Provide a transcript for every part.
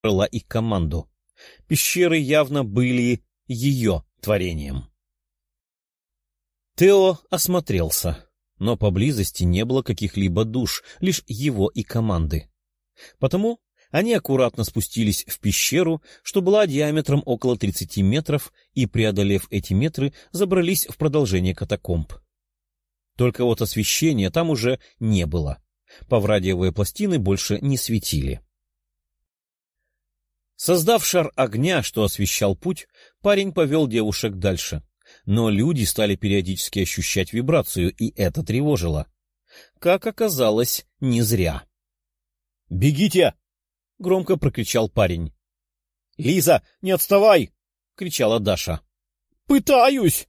брала их команду. Пещеры явно были ее творением. Тео осмотрелся, но поблизости не было каких-либо душ, лишь его и команды. Потому они аккуратно спустились в пещеру, что была диаметром около 30 метров, и, преодолев эти метры, забрались в продолжение катакомб. Только вот освещения там уже не было. Паврадиевые пластины больше не светили. Создав шар огня, что освещал путь, парень повел девушек дальше. Но люди стали периодически ощущать вибрацию, и это тревожило. Как оказалось, не зря. «Бегите!» — громко прокричал парень. «Лиза, не отставай!» — кричала Даша. «Пытаюсь!»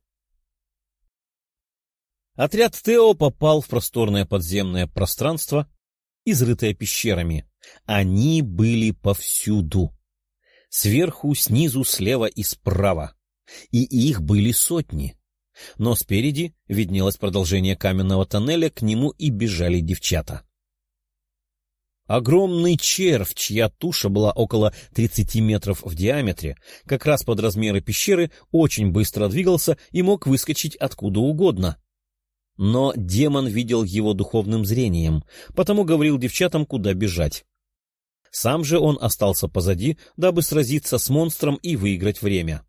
Отряд Тео попал в просторное подземное пространство, изрытое пещерами. Они были повсюду. Сверху, снизу, слева и справа. И их были сотни. Но спереди виднелось продолжение каменного тоннеля, к нему и бежали девчата. Огромный червь, чья туша была около 30 метров в диаметре, как раз под размеры пещеры, очень быстро двигался и мог выскочить откуда угодно. Но демон видел его духовным зрением, потому говорил девчатам, куда бежать. Сам же он остался позади, дабы сразиться с монстром и выиграть время.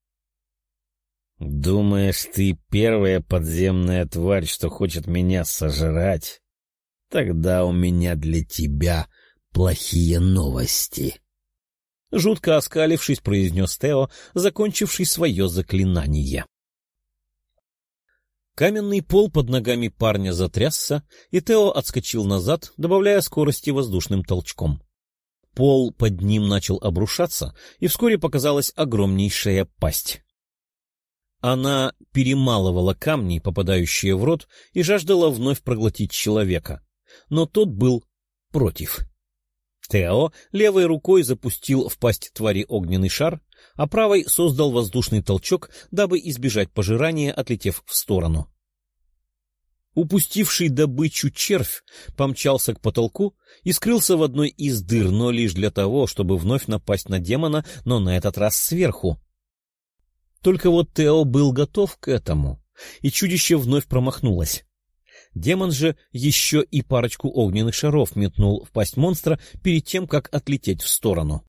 «Думаешь, ты первая подземная тварь, что хочет меня сожрать? Тогда у меня для тебя плохие новости!» Жутко оскалившись, произнес Тео, закончивший свое заклинание. Каменный пол под ногами парня затрясся, и Тео отскочил назад, добавляя скорости воздушным толчком. Пол под ним начал обрушаться, и вскоре показалась огромнейшая пасть. Она перемалывала камни, попадающие в рот, и жаждала вновь проглотить человека. Но тот был против. Тео левой рукой запустил в пасть твари огненный шар, а правой создал воздушный толчок, дабы избежать пожирания, отлетев в сторону. Упустивший добычу червь помчался к потолку и скрылся в одной из дыр, но лишь для того, чтобы вновь напасть на демона, но на этот раз сверху. Только вот Тео был готов к этому, и чудище вновь промахнулось. Демон же еще и парочку огненных шаров метнул в пасть монстра перед тем, как отлететь в сторону.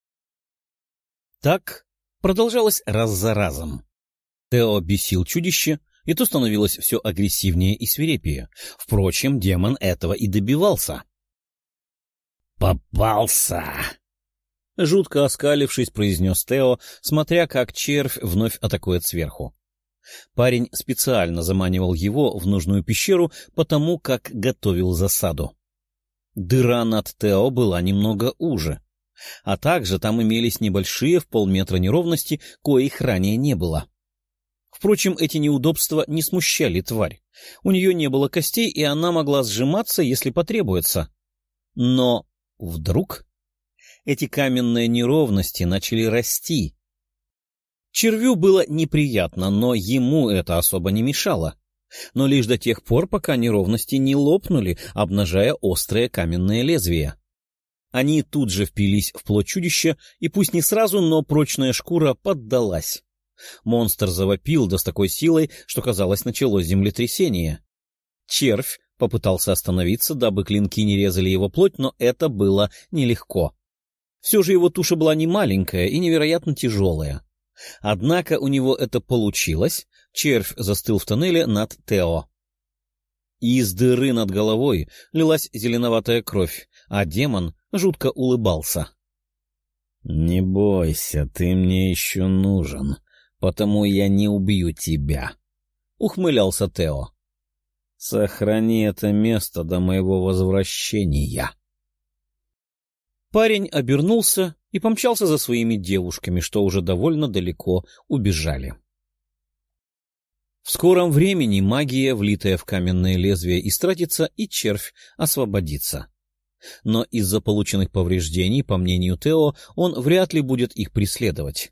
Так продолжалось раз за разом. Тео бесил чудище, и то становилось все агрессивнее и свирепее. Впрочем, демон этого и добивался. «Попался!» Жутко оскалившись, произнес Тео, смотря как червь вновь атакует сверху. Парень специально заманивал его в нужную пещеру, потому как готовил засаду. Дыра над Тео была немного уже, а также там имелись небольшие в полметра неровности, коих ранее не было. Впрочем, эти неудобства не смущали тварь. У нее не было костей, и она могла сжиматься, если потребуется. Но вдруг эти каменные неровности начали расти. Червю было неприятно, но ему это особо не мешало. Но лишь до тех пор, пока неровности не лопнули, обнажая острые каменные лезвия. Они тут же впились в плоть чудища, и пусть не сразу, но прочная шкура поддалась. Монстр завопил да с такой силой, что, казалось, началось землетрясение. Червь попытался остановиться, дабы клинки не резали его плоть, но это было нелегко. Все же его туша была не маленькая и невероятно тяжелая. Однако у него это получилось, червь застыл в тоннеле над Тео. Из дыры над головой лилась зеленоватая кровь, а демон жутко улыбался. — Не бойся, ты мне еще нужен, потому я не убью тебя, — ухмылялся Тео. — Сохрани это место до моего возвращения. Парень обернулся и помчался за своими девушками, что уже довольно далеко убежали. В скором времени магия, влитая в каменное лезвие, истратится, и червь освободится. Но из-за полученных повреждений, по мнению Тео, он вряд ли будет их преследовать.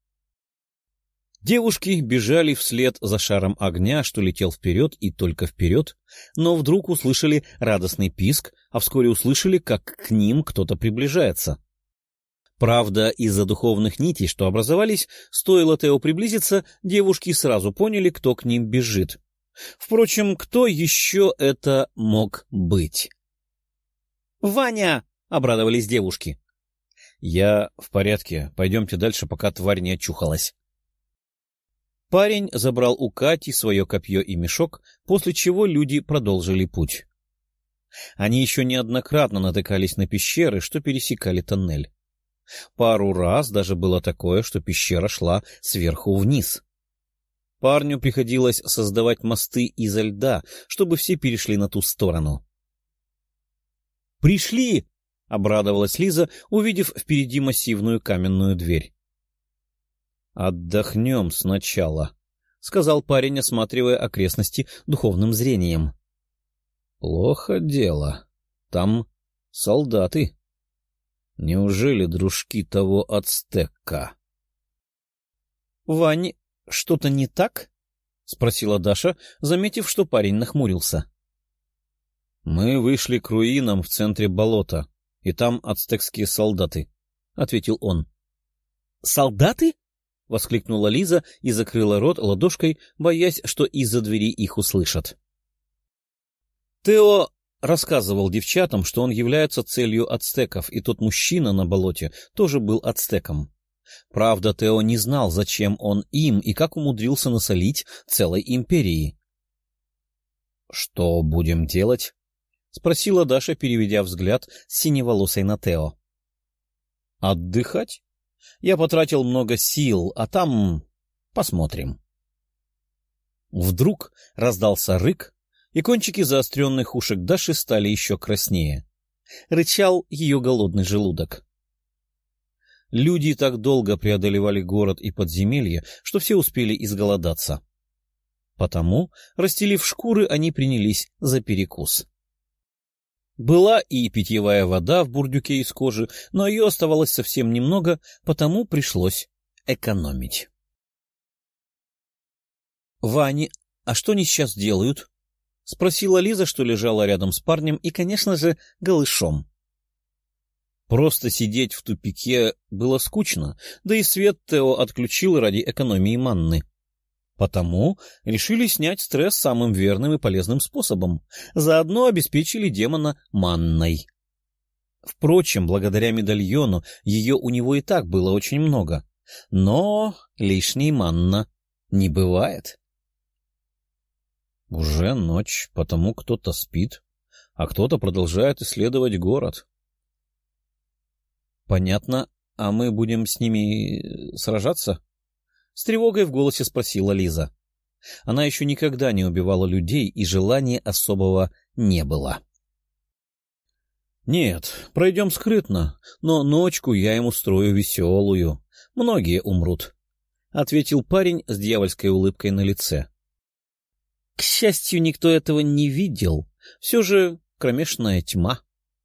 Девушки бежали вслед за шаром огня, что летел вперед и только вперед, но вдруг услышали радостный писк, а вскоре услышали, как к ним кто-то приближается. Правда, из-за духовных нитей, что образовались, стоило Тео приблизиться, девушки сразу поняли, кто к ним бежит. Впрочем, кто еще это мог быть? «Ваня!» — обрадовались девушки. «Я в порядке. Пойдемте дальше, пока тварь не очухалась». Парень забрал у Кати свое копье и мешок, после чего люди продолжили путь. Они еще неоднократно натыкались на пещеры, что пересекали тоннель. Пару раз даже было такое, что пещера шла сверху вниз. Парню приходилось создавать мосты изо льда, чтобы все перешли на ту сторону. «Пришли!» — обрадовалась Лиза, увидев впереди массивную каменную дверь. «Отдохнем сначала», — сказал парень, осматривая окрестности духовным зрением. «Плохо дело. Там солдаты. Неужели дружки того ацтека?» «Вань, что-то не так?» — спросила Даша, заметив, что парень нахмурился. «Мы вышли к руинам в центре болота, и там ацтекские солдаты», — ответил он. «Солдаты?» — воскликнула Лиза и закрыла рот ладошкой, боясь, что из-за двери их услышат. Тео рассказывал девчатам, что он является целью ацтеков, и тот мужчина на болоте тоже был ацтеком. Правда, Тео не знал, зачем он им и как умудрился насолить целой империи. — Что будем делать? — спросила Даша, переведя взгляд с синеволосой на Тео. — Отдыхать? Я потратил много сил, а там посмотрим. Вдруг раздался рык, и кончики заостренных ушек Даши стали еще краснее. Рычал ее голодный желудок. Люди так долго преодолевали город и подземелье, что все успели изголодаться. Потому, расстелив шкуры, они принялись за перекус. Была и питьевая вода в бурдюке из кожи, но ее оставалось совсем немного, потому пришлось экономить. — Ваня, а что они сейчас делают? — спросила Лиза, что лежала рядом с парнем и, конечно же, голышом. Просто сидеть в тупике было скучно, да и свет Тео отключил ради экономии манны. Потому решили снять стресс самым верным и полезным способом, заодно обеспечили демона манной. Впрочем, благодаря медальону ее у него и так было очень много, но лишней манна не бывает. Уже ночь, потому кто-то спит, а кто-то продолжает исследовать город. Понятно, а мы будем с ними сражаться? С тревогой в голосе спросила Лиза. Она еще никогда не убивала людей, и желания особого не было. Нет, пройдем скрытно, но ночку я им устрою веселую. Многие умрут, — ответил парень с дьявольской улыбкой на лице. К счастью, никто этого не видел. Все же кромешная тьма.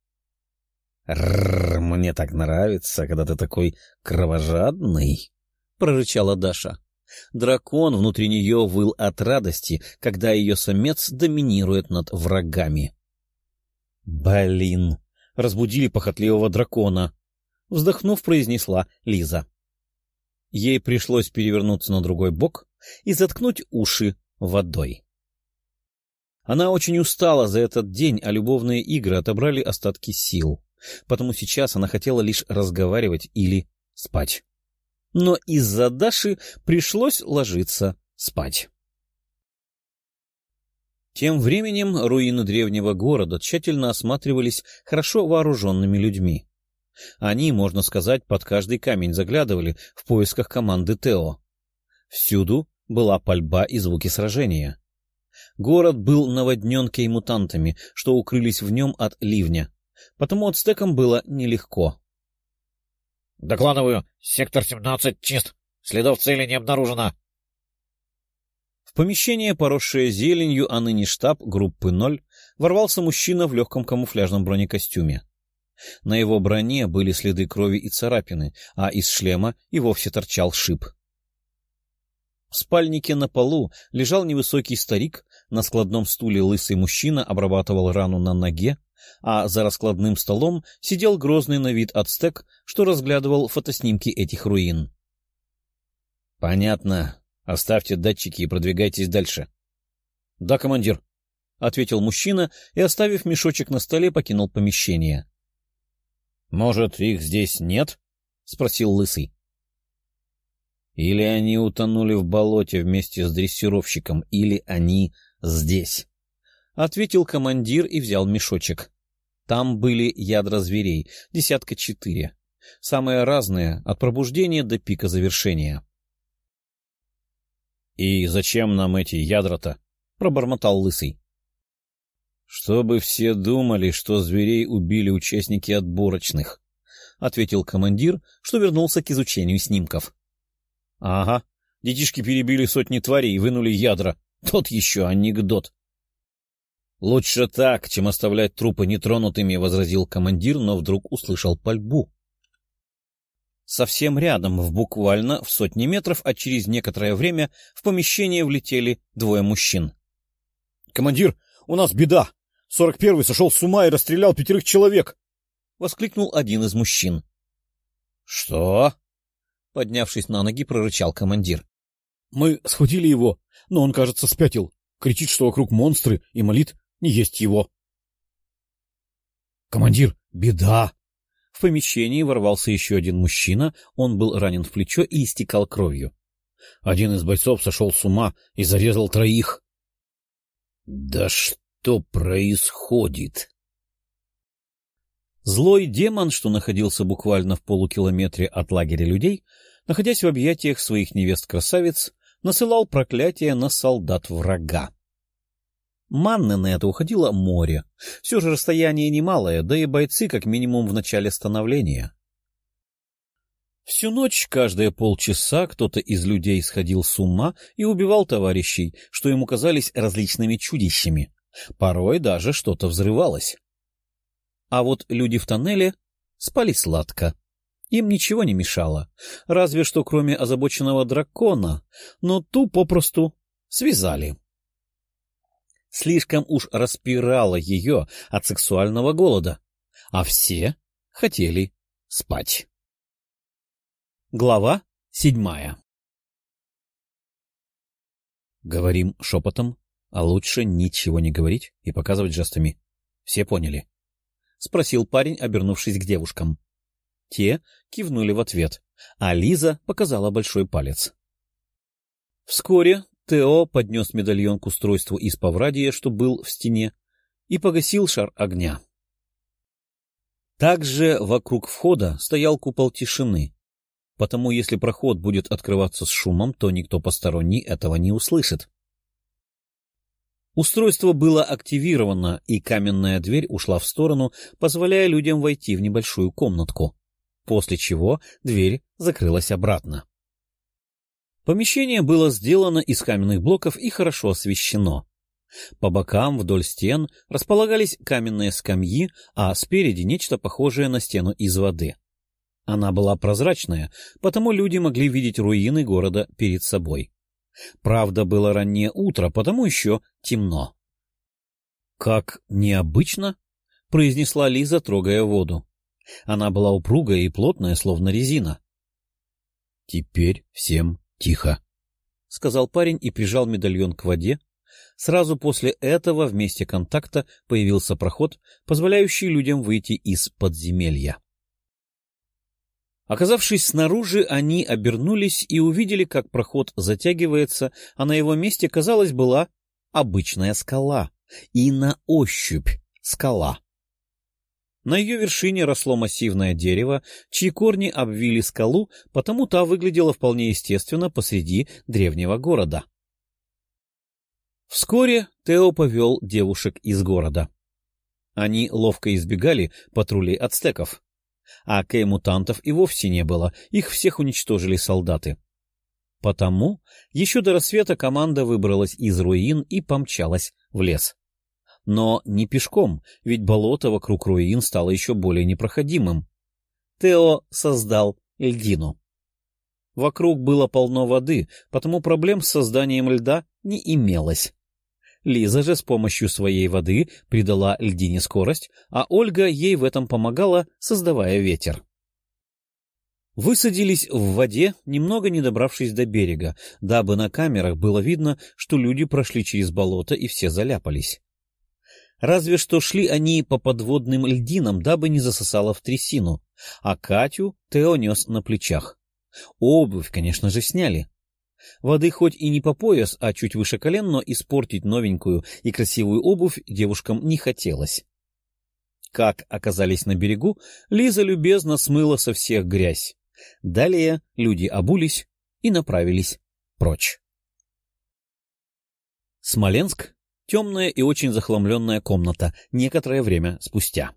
Мне так нравится, когда ты такой кровожадный, — прорычала Даша. Дракон внутри нее выл от радости, когда ее самец доминирует над врагами. «Блин!» — разбудили похотливого дракона. Вздохнув, произнесла Лиза. Ей пришлось перевернуться на другой бок и заткнуть уши водой. Она очень устала за этот день, а любовные игры отобрали остатки сил, потому сейчас она хотела лишь разговаривать или спать. Но из-за Даши пришлось ложиться спать. Тем временем руины древнего города тщательно осматривались хорошо вооруженными людьми. Они, можно сказать, под каждый камень заглядывали в поисках команды Тео. Всюду была пальба и звуки сражения. Город был наводнен кей-мутантами, что укрылись в нем от ливня, потому ацтекам было нелегко. — Докладываю, сектор 17 чист, следов цели не обнаружено. В помещение, поросшее зеленью, а ныне штаб группы 0, ворвался мужчина в легком камуфляжном бронекостюме. На его броне были следы крови и царапины, а из шлема и вовсе торчал шип. В спальнике на полу лежал невысокий старик, на складном стуле лысый мужчина обрабатывал рану на ноге, а за раскладным столом сидел грозный на вид ацтек, что разглядывал фотоснимки этих руин. — Понятно. Оставьте датчики и продвигайтесь дальше. — Да, командир, — ответил мужчина и, оставив мешочек на столе, покинул помещение. — Может, их здесь нет? — спросил Лысый. — Или они утонули в болоте вместе с дрессировщиком, или они здесь, — ответил командир и взял мешочек. Там были ядра зверей, 4, самые разные, от пробуждения до пика завершения. — И зачем нам эти ядра-то? — пробормотал Лысый. — Чтобы все думали, что зверей убили участники отборочных, — ответил командир, что вернулся к изучению снимков. — Ага, детишки перебили сотни тварей и вынули ядра. Тот еще анекдот. — Лучше так, чем оставлять трупы нетронутыми, — возразил командир, но вдруг услышал пальбу. Совсем рядом, буквально в сотни метров, а через некоторое время в помещение влетели 2 мужчин. — Командир, у нас беда! 41-й сошел с ума и расстрелял 5 человек! — воскликнул один из мужчин. — Что? — поднявшись на ноги, прорычал командир. — Мы схватили его, но он, кажется, спятил. Кричит, что вокруг монстры, и молит не есть его. — Командир, беда! В помещении ворвался еще один мужчина, он был ранен в плечо и истекал кровью. Один из бойцов сошел с ума и зарезал 3. — Да что происходит? Злой демон, что находился буквально в полукилометре от лагеря людей, находясь в объятиях своих невест-красавиц, насылал проклятия на солдат врага. Манны на это уходило море. Все же расстояние немалое, да и бойцы как минимум в начале становления. Всю ночь, каждые полчаса, кто-то из людей сходил с ума и убивал товарищей, что ему казались различными чудищами. Порой даже что-то взрывалось. А вот люди в тоннеле спали сладко. Им ничего не мешало, разве что кроме озабоченного дракона, но ту попросту связали. Слишком уж распирало ее от сексуального голода, а все хотели спать. Глава 7. Говорим шепотом, а лучше ничего не говорить и показывать жестами. Все поняли? — спросил парень, обернувшись к девушкам. Те кивнули в ответ, а Лиза показала большой палец. Вскоре Тео поднес медальон к устройству из паврадия, что был в стене, и погасил шар огня. Также вокруг входа стоял купол тишины, потому если проход будет открываться с шумом, то никто посторонний этого не услышит. Устройство было активировано, и каменная дверь ушла в сторону, позволяя людям войти в небольшую комнатку, после чего дверь закрылась обратно. Помещение было сделано из каменных блоков и хорошо освещено. По бокам вдоль стен располагались каменные скамьи, а спереди нечто похожее на стену из воды. Она была прозрачная, потому люди могли видеть руины города перед собой. Правда, было раннее утро, потому еще темно. — Как необычно! — произнесла Лиза, трогая воду. Она была упругая и плотная, словно резина. — Теперь всем тихо, — сказал парень и прижал медальон к воде. Сразу после этого в месте контакта появился проход, позволяющий людям выйти из подземелья. Оказавшись снаружи, они обернулись и увидели, как проход затягивается, а на его месте, казалось, была обычная скала. И на ощупь скала. На ее вершине росло массивное дерево, чьи корни обвили скалу, потому та выглядела вполне естественно посреди древнего города. Вскоре Тео повел девушек из города. Они ловко избегали патрулей ацтеков. А Кэй-мутантов и вовсе не было, их всех уничтожили солдаты. Потому еще до рассвета команда выбралась из руин и помчалась в лес. Но не пешком, ведь болото вокруг руин стало еще более непроходимым. Тео создал льдину. Вокруг было полно воды, потому проблем с созданием льда не имелось. Лиза же с помощью своей воды придала льдине скорость, а Ольга ей в этом помогала, создавая ветер. Высадились в воде, немного не добравшись до берега, дабы на камерах было видно, что люди прошли через болото и все заляпались. Разве что шли они по подводным льдинам, дабы не засосало в трясину, а Катю Тео нес на плечах. Обувь, конечно же, сняли. Воды хоть и не по пояс, а чуть выше колен, но испортить новенькую и красивую обувь девушкам не хотелось. Как оказались на берегу, Лиза любезно смыла со всех грязь. Далее люди обулись и направились прочь. Смоленск. Темная и очень захламленная комната некоторое время спустя.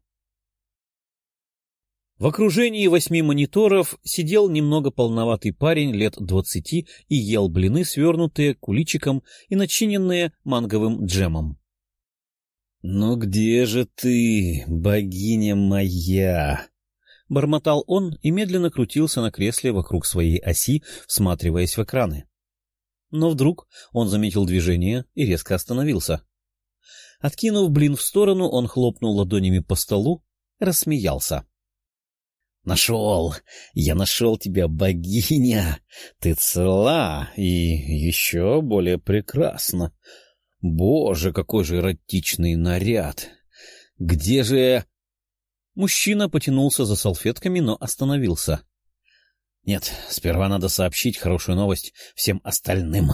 В окружении 8 мониторов сидел немного полноватый парень лет 20 и ел блины, свернутые куличиком и начиненные манговым джемом. — Ну где же ты, богиня моя? — бормотал он и медленно крутился на кресле вокруг своей оси, всматриваясь в экраны. Но вдруг он заметил движение и резко остановился. Откинув блин в сторону, он хлопнул ладонями по столу, рассмеялся. — Нашел! Я нашел тебя, богиня! Ты цела и еще более прекрасна. Боже, какой же эротичный наряд! Где же... Мужчина потянулся за салфетками, но остановился. — Нет, сперва надо сообщить хорошую новость всем остальным.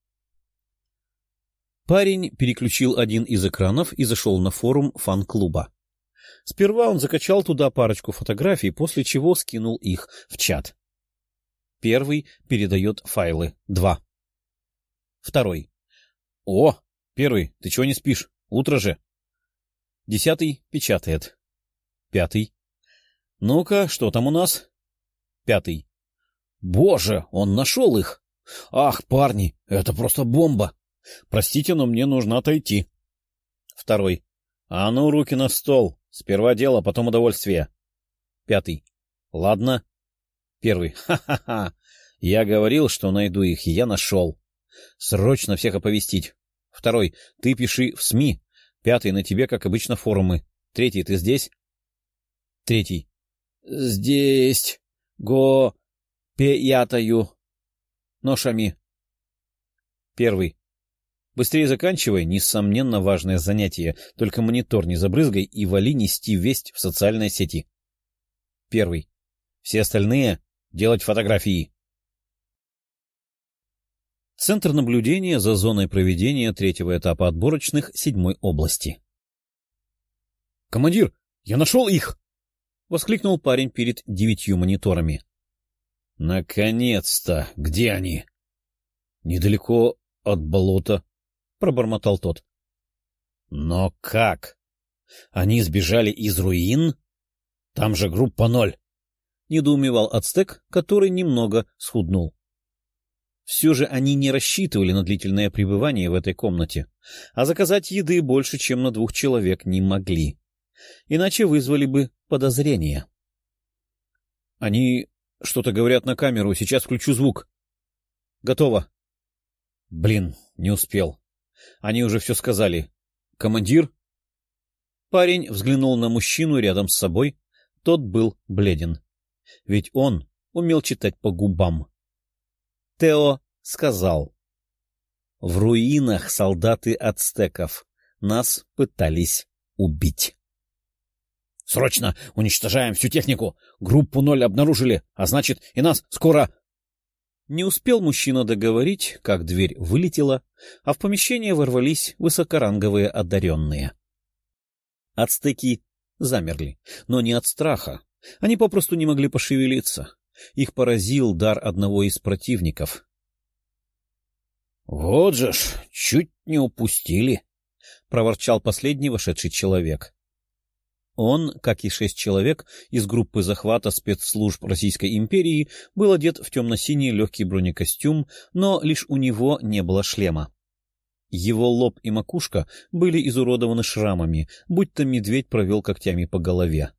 Парень переключил один из экранов и зашел на форум фан-клуба. Сперва он закачал туда парочку фотографий, после чего скинул их в чат. Первый передает файлы. 2. Второй. — О, первый, ты чего не спишь? Утро же. 10 печатает. 5. — Ну-ка, что там у нас? 5. — Боже, он нашел их! Ах, парни, это просто бомба! Простите, но мне нужно отойти. 2. — А ну, руки на стол! Сперва дело, потом удовольствие. 5. — Ладно. 1. — Ха-ха-ха! Я говорил, что найду их, и я нашел. Срочно всех оповестить. 2. — Ты пиши в СМИ. 5. — На тебе, как обычно, форумы. 3. — Ты здесь? 3. — Здесь. Пеятаю. Ношами. 1. — Быстрее заканчивай, несомненно, важное занятие. Только монитор не забрызгай и вали нести весть в социальные сети. 1. — Все остальные — делать фотографии. Центр наблюдения за зоной проведения 3-го этапа отборочных 7-й области. — Командир, я нашел их! — воскликнул парень перед 9 мониторами. — Наконец-то! Где они? — Недалеко от болота, — пробормотал тот. — Но как? Они сбежали из руин? Там же группа 0. — недоумевал Ацтек, который немного схуднул. Все же они не рассчитывали на длительное пребывание в этой комнате, а заказать еды больше, чем на 2 человек не могли. Иначе вызвали бы подозрения. — Они что-то говорят на камеру, сейчас включу звук. — Готово. — Блин, не успел. Они уже все сказали. — Командир? Парень взглянул на мужчину рядом с собой. Тот был бледен. Ведь он умел читать по губам. Тео сказал: — В руинах солдаты ацтеков. Нас пытались убить. — Срочно уничтожаем всю технику! Группу 0 обнаружили, а значит, и нас скоро... Не успел мужчина договорить, как дверь вылетела, а в помещение ворвались высокоранговые одаренные. Ацтеки замерли, но не от страха. Они попросту не могли пошевелиться. Их поразил дар одного из противников. — Вот же ж, чуть не упустили, — проворчал последний вошедший человек. Он, как и 6 человек из группы захвата спецслужб Российской империи, был одет в темно-синий легкий бронекостюм, но лишь у него не было шлема. Его лоб и макушка были изуродованы шрамами, будто медведь провел когтями по голове.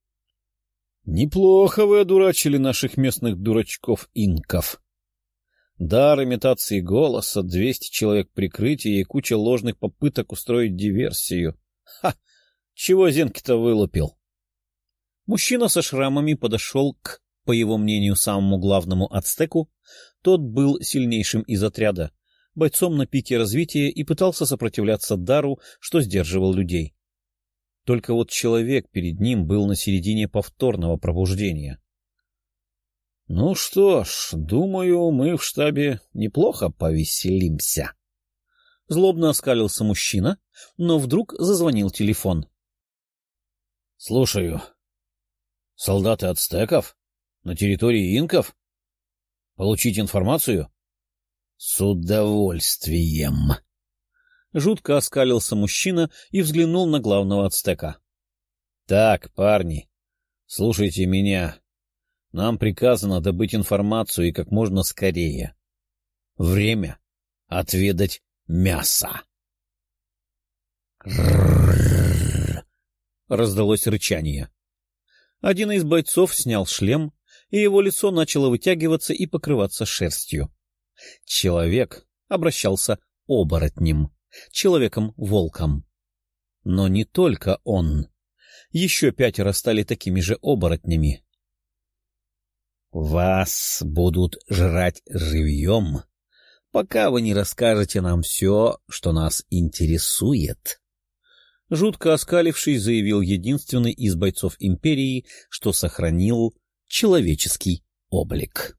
— Неплохо вы одурачили наших местных дурачков-инков. Дар имитации голоса, 200 человек прикрытия и куча ложных попыток устроить диверсию. Ха! Чего Зенки-то вылупил? Мужчина со шрамами подошел к, по его мнению, самому главному ацтеку. Тот был сильнейшим из отряда, бойцом на пике развития и пытался сопротивляться дару, что сдерживал людей. Только вот человек перед ним был на середине повторного пробуждения. — Ну что ж, думаю, мы в штабе неплохо повеселимся. Злобно оскалился мужчина, но вдруг зазвонил телефон. — Слушаю. Солдаты ацтеков? На территории инков? Получить информацию? — С удовольствием. Жутко оскалился мужчина и взглянул на главного ацтека. — Так, парни, слушайте меня. Нам приказано добыть информацию и как можно скорее. Время отведать мясо. Раздалось рычание. Один из бойцов снял шлем, и его лицо начало вытягиваться и покрываться шерстью. Человек обращался оборотнем, человеком-волком. Но не только он. Еще 5 стали такими же оборотнями. Вас будут жрать живьем, пока вы не расскажете нам все, что нас интересует. Жутко оскалившись, заявил единственный из бойцов империи, что сохранил человеческий облик.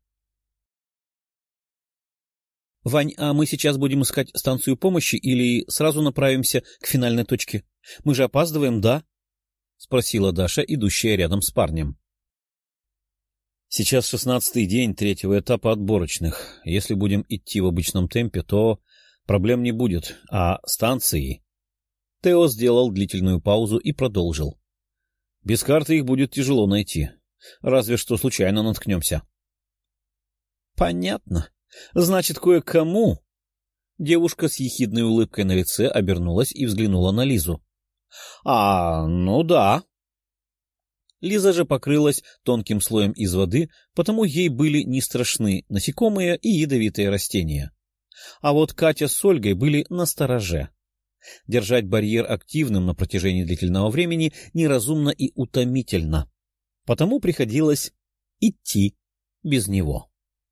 — Вань, а мы сейчас будем искать станцию помощи или сразу направимся к финальной точке? Мы же опаздываем, да? — спросила Даша, идущая рядом с парнем. — Сейчас 16-й день 3-го этапа отборочных. Если будем идти в обычном темпе, то проблем не будет. А станции... Тео сделал длительную паузу и продолжил. — Без карты их будет тяжело найти. Разве что случайно наткнемся. — Понятно. Значит, кое-кому... Девушка с ехидной улыбкой на лице обернулась и взглянула на Лизу. — ну да. Лиза же покрылась тонким слоем из воды, потому ей были не страшны насекомые и ядовитые растения. А вот Катя с Ольгой были настороже. Держать барьер активным на протяжении длительного времени неразумно и утомительно, потому приходилось идти без него.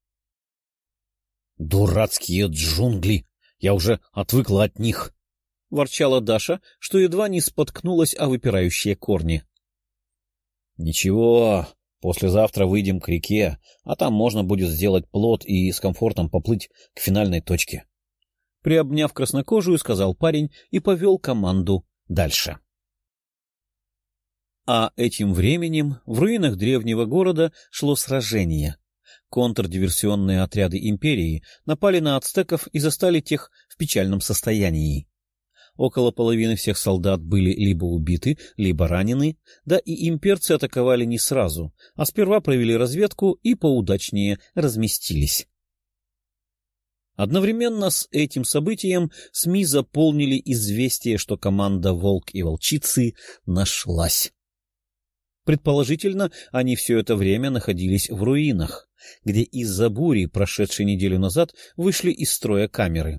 — Дурацкие джунгли! Я уже отвыкла от них! — ворчала Даша, что едва не споткнулась о выпирающие корни. — Ничего, послезавтра выйдем к реке, а там можно будет сделать плот и с комфортом поплыть к финальной точке. Приобняв краснокожую, сказал парень и повел команду дальше. А этим временем в руинах древнего города шло сражение. Контрдиверсионные отряды империи напали на ацтеков и застали тех в печальном состоянии. Около половины всех солдат были либо убиты, либо ранены, да и имперцы атаковали не сразу, а сперва провели разведку и поудачнее разместились. Одновременно с этим событием СМИ заполнили известие, что команда «Волк и волчицы» нашлась. Предположительно, они все это время находились в руинах, где из-за бури, прошедшей неделю назад, вышли из строя камеры.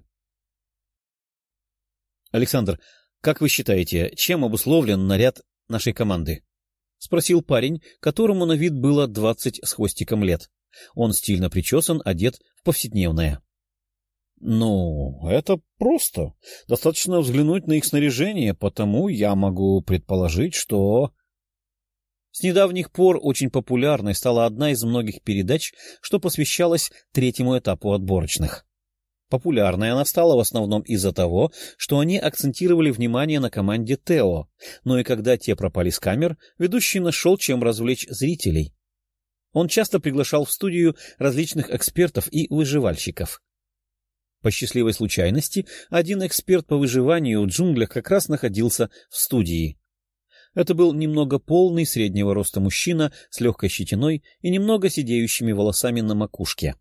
— Александр, как вы считаете, чем обусловлен наряд нашей команды? — спросил парень, которому на вид было 20 с хвостиком лет. Он стильно причесан, одет в повседневное. — Ну, это просто. Достаточно взглянуть на их снаряжение, потому я могу предположить, что... С недавних пор очень популярной стала одна из многих передач, что посвящалась 3-му этапу отборочных. Популярной она стала в основном из-за того, что они акцентировали внимание на команде Тео, но и когда те пропали с камер, ведущий нашел, чем развлечь зрителей. Он часто приглашал в студию различных экспертов и выживальщиков. По счастливой случайности, один эксперт по выживанию в джунглях как раз находился в студии. Это был немного полный, среднего роста мужчина с легкой щетиной и немного сидеющими волосами на макушке.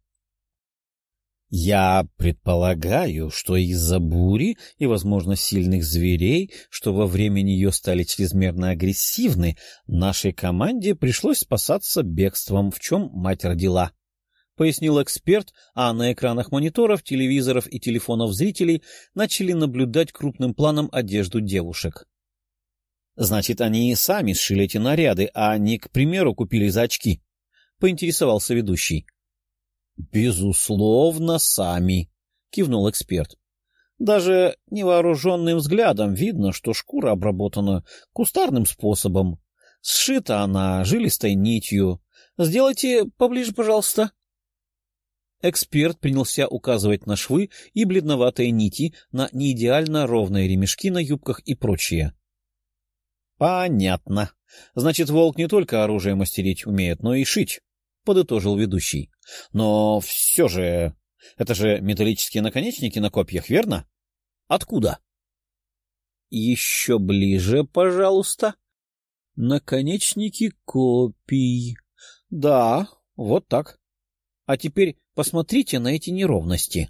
Я предполагаю, что из-за бури и, возможно, сильных зверей, что во время нее стали чрезмерно агрессивны, нашей команде пришлось спасаться бегством, в чем мать родила, — пояснил эксперт, а на экранах мониторов, телевизоров и телефонов зрителей начали наблюдать крупным планом одежду девушек. — Значит, они сами сшили эти наряды, а не, к примеру, купили за очки? — поинтересовался ведущий. — Безусловно, сами, — кивнул эксперт. — Даже невооруженным взглядом видно, что шкура обработана кустарным способом. Сшита она жилистой нитью. Сделайте поближе, пожалуйста. Эксперт принялся указывать на швы и бледноватые нити, на неидеально ровные ремешки на юбках и прочее. — Понятно. Значит, волк не только оружие мастерить умеет, но и шить, — подытожил ведущий. — Но все же... Это же металлические наконечники на копьях, верно? Откуда? — Еще ближе, пожалуйста. Наконечники копий. Да, вот так. А теперь посмотрите на эти неровности.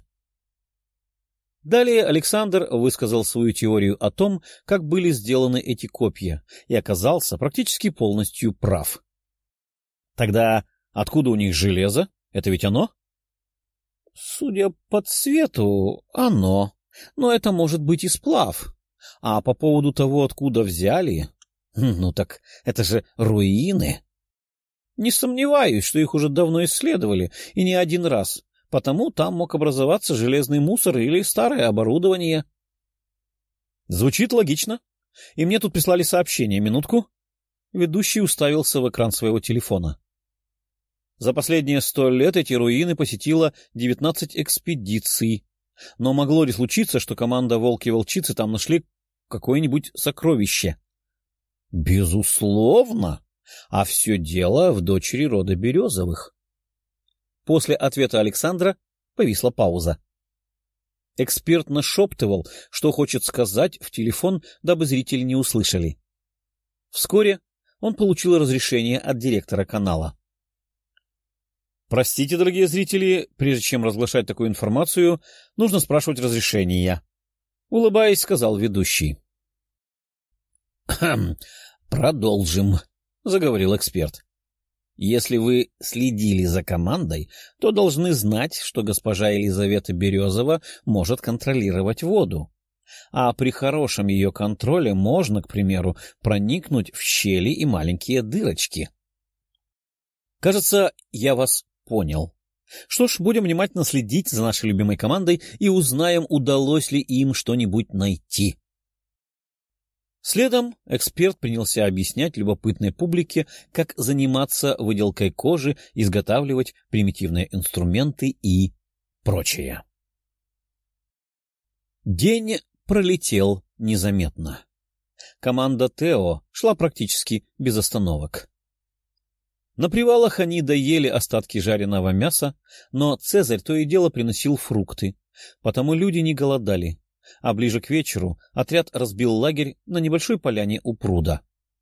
Далее Александр высказал свою теорию о том, как были сделаны эти копья, и оказался практически полностью прав. Тогда откуда у них железо? Это ведь оно? Судя по цвету, оно. Но это может быть и сплав. А по поводу того, откуда взяли... Ну так это же руины. Не сомневаюсь, что их уже давно исследовали, и не один раз. Потому там мог образоваться железный мусор или старое оборудование. Звучит логично. И мне тут прислали сообщение. Минутку. Ведущий уставился в экран своего телефона. За последние 100 лет эти руины посетило 19 экспедиций. Но могло ли случиться, что команда «Волк и волчицы» там нашли какое-нибудь сокровище? Безусловно. А все дело в дочери рода Березовых. После ответа Александра повисла пауза. Эксперт нашептывал, что хочет сказать в телефон, дабы зрители не услышали. Вскоре он получил разрешение от директора канала. «Простите, дорогие зрители, прежде чем разглашать такую информацию, нужно спрашивать разрешения», — улыбаясь, сказал ведущий. «Продолжим», — заговорил эксперт. «Если вы следили за командой, то должны знать, что госпожа Елизавета Березова может контролировать воду. А при хорошем ее контроле можно, к примеру, проникнуть в щели и маленькие дырочки. Кажется, я вас понял. Что ж, будем внимательно следить за нашей любимой командой и узнаем, удалось ли им что-нибудь найти». Следом эксперт принялся объяснять любопытной публике, как заниматься выделкой кожи, изготавливать примитивные инструменты и прочее. День пролетел незаметно. Команда Тео шла практически без остановок. На привалах они доели остатки жареного мяса, но Цезарь то и дело приносил фрукты, потому люди не голодали. А ближе к вечеру отряд разбил лагерь на небольшой поляне у пруда.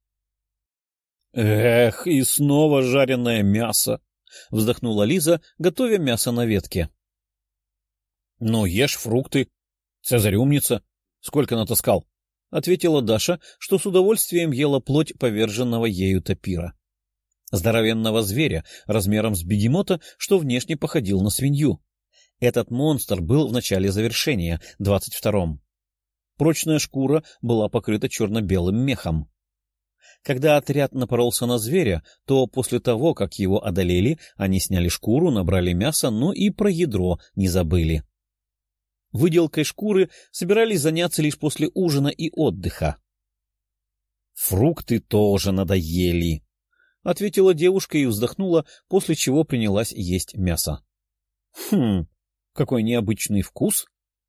«Эх, и снова жареное мясо!» — вздохнула Лиза, готовя мясо на ветке. «Ну, ешь фрукты. Цезарь умница. Сколько натаскал?» — ответила Даша, что с удовольствием ела плоть поверженного ею тапира. Здоровенного зверя размером с бегемота, что внешне походил на свинью. Этот монстр был в начале завершения, 22-м. Прочная шкура была покрыта черно-белым мехом. Когда отряд напоролся на зверя, то после того, как его одолели, они сняли шкуру, набрали мясо, но и про ядро не забыли. Выделкой шкуры собирались заняться лишь после ужина и отдыха. — Фрукты тоже надоели, — ответила девушка и вздохнула, после чего принялась есть мясо. — Хм... Какой необычный вкус!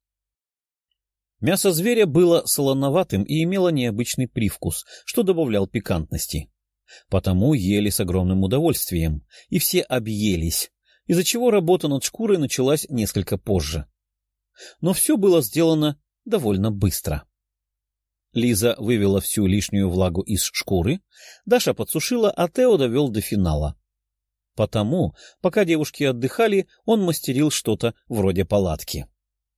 Мясо зверя было солоноватым и имело необычный привкус, что добавлял пикантности. Потому ели с огромным удовольствием, и все объелись, из-за чего работа над шкурой началась несколько позже. Но все было сделано довольно быстро. Лиза вывела всю лишнюю влагу из шкуры, Даша подсушила, а Тео довел до финала. Потому, пока девушки отдыхали, он мастерил что-то вроде палатки.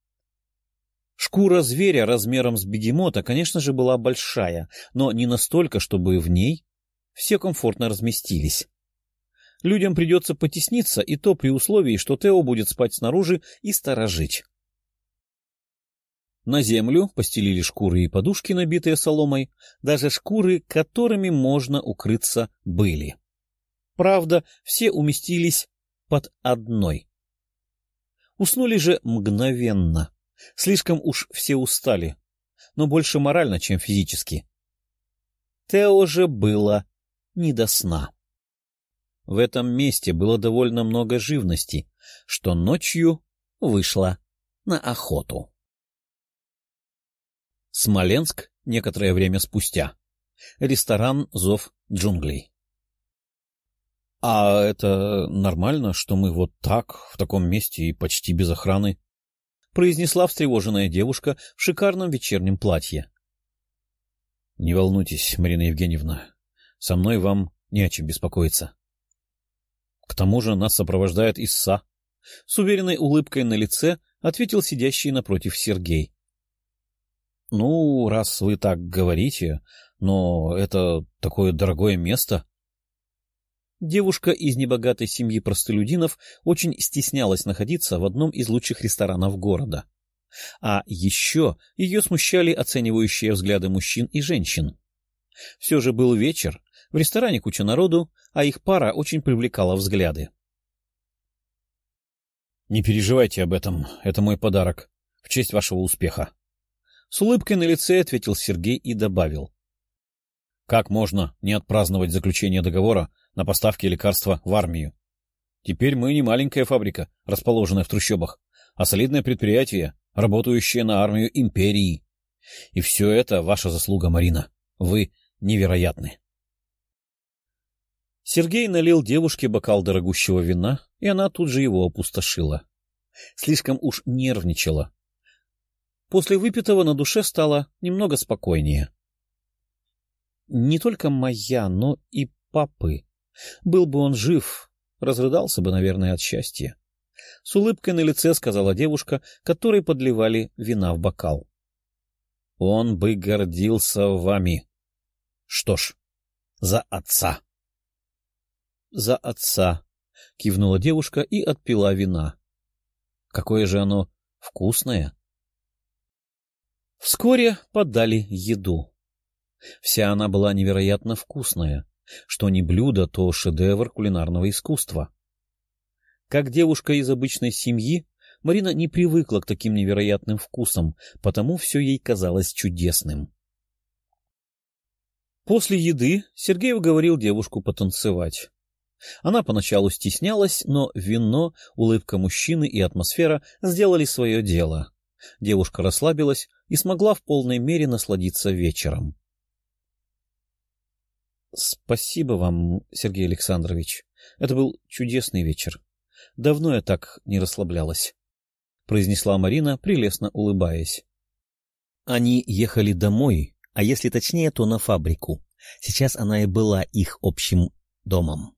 Шкура зверя размером с бегемота, конечно же, была большая, но не настолько, чтобы в ней все комфортно разместились. Людям придется потесниться, и то при условии, что Тео будет спать снаружи и сторожить. На землю постелили шкуры и подушки, набитые соломой, даже шкуры, которыми можно укрыться, были. Правда, все уместились под одной. Уснули же мгновенно. Слишком уж все устали, но больше морально, чем физически. Тео же было не до сна. В этом месте было довольно много живности, что ночью вышла на охоту. Смоленск некоторое время спустя. Ресторан «Зов джунглей». — А это нормально, что мы вот так, в таком месте и почти без охраны? — произнесла встревоженная девушка в шикарном вечернем платье. — Не волнуйтесь, Марина Евгеньевна, со мной вам не о чем беспокоиться. К тому же нас сопровождает Исса. С уверенной улыбкой на лице ответил сидящий напротив Сергей. — Ну, раз вы так говорите, но это такое дорогое место. Девушка из небогатой семьи простолюдинов очень стеснялась находиться в одном из лучших ресторанов города. А еще ее смущали оценивающие взгляды мужчин и женщин. Все же был вечер, в ресторане куча народу, а их пара очень привлекала взгляды. — Не переживайте об этом, это мой подарок, в честь вашего успеха. С улыбкой на лице ответил Сергей и добавил. — Как можно не отпраздновать заключение договора на поставки лекарства в армию? Теперь мы не маленькая фабрика, расположенная в трущобах, а солидное предприятие, работающее на армию империи. И все это ваша заслуга, Марина. Вы невероятны. Сергей налил девушке бокал дорогущего вина, и она тут же его опустошила. Слишком уж нервничала. После выпитого на душе стало немного спокойнее. Не только моя, но и папы. Был бы он жив, разрыдался бы, наверное, от счастья. С улыбкой на лице сказала девушка, которой подливали вина в бокал. Он бы гордился вами. Что ж, за отца. За отца, кивнула девушка и отпила вина. Какое же оно вкусное. Вскоре подали еду. Вся она была невероятно вкусная. Что не блюдо, то шедевр кулинарного искусства. Как девушка из обычной семьи, Марина не привыкла к таким невероятным вкусам, потому все ей казалось чудесным. После еды Сергей уговорил девушку потанцевать. Она поначалу стеснялась, но вино, улыбка мужчины и атмосфера сделали свое дело. Девушка расслабилась и смогла в полной мере насладиться вечером. — Спасибо вам, Сергей Александрович. Это был чудесный вечер. Давно я так не расслаблялась, — произнесла Марина, прелестно улыбаясь. Они ехали домой, а если точнее, то на фабрику. Сейчас она и была их общим домом.